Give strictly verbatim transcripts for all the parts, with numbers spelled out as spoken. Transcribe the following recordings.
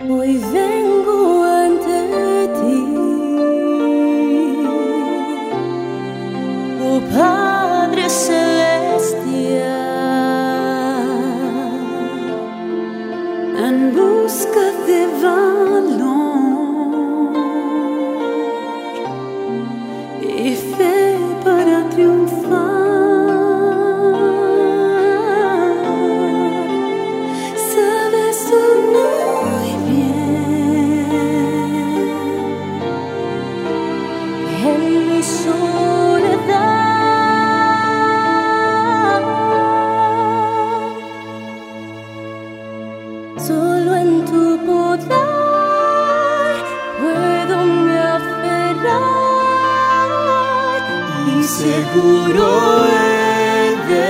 Hoy vengo ante ti, oh Padre celestial, en busca de valor y fe para triunfar. Sabes tú muy bien en mi soledad, solo en tu poder puedo me aferrar y seguro he de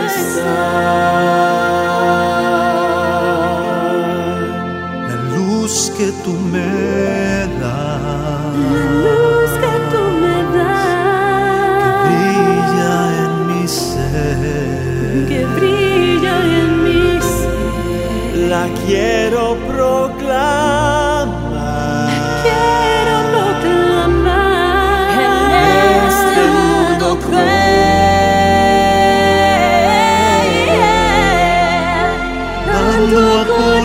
estar. La luz que tú me das, La luz que tú me das, que brilla en mi ser, que brilla en mi ser, la quiero proclamar. quiero proclamar en este mundo cruel, Dando a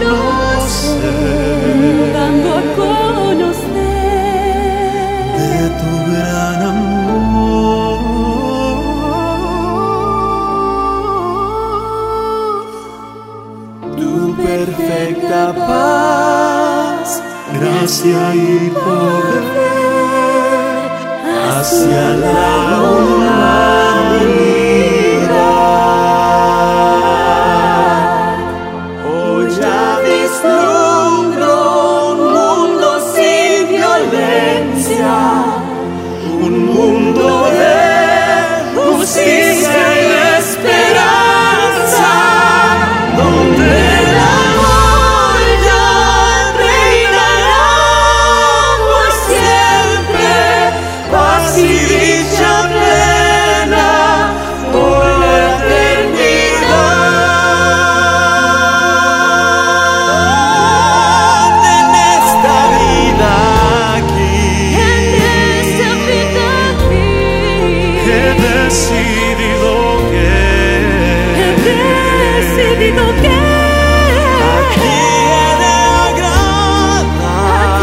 conocer dando a conocer de tu gran amor, tu perfecta paz, gracia y poder hacia la humanidad. Hoy ya vislumbro un mundo sin violencia, un mundo de justicia y de esperanza, donde el amor ya reinará por siempre, paz y dicha plena por la eternidad. En esta vida aquí, en esta vida aquí. he decidido que He decidido que aquí he de agradar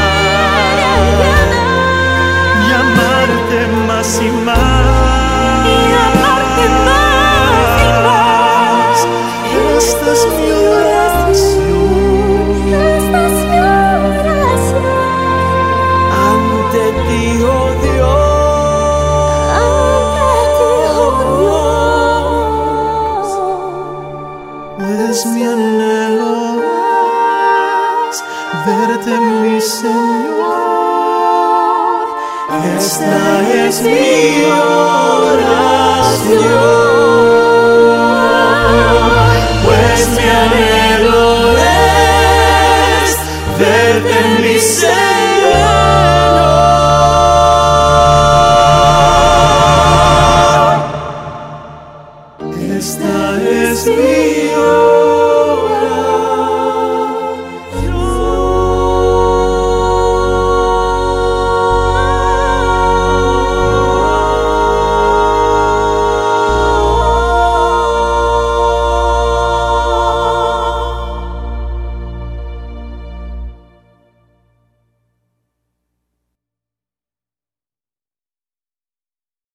y amarte más y más, y amarte más y más. Esta es mi oración Esta es mi oración ante ti, oh Dios. ante ti, oh Dios. Pues mi anhelo es verte, mi Señor. Esta es mi oración. Pues mi anhelo es verte, mi Señor. Esta es mi oración.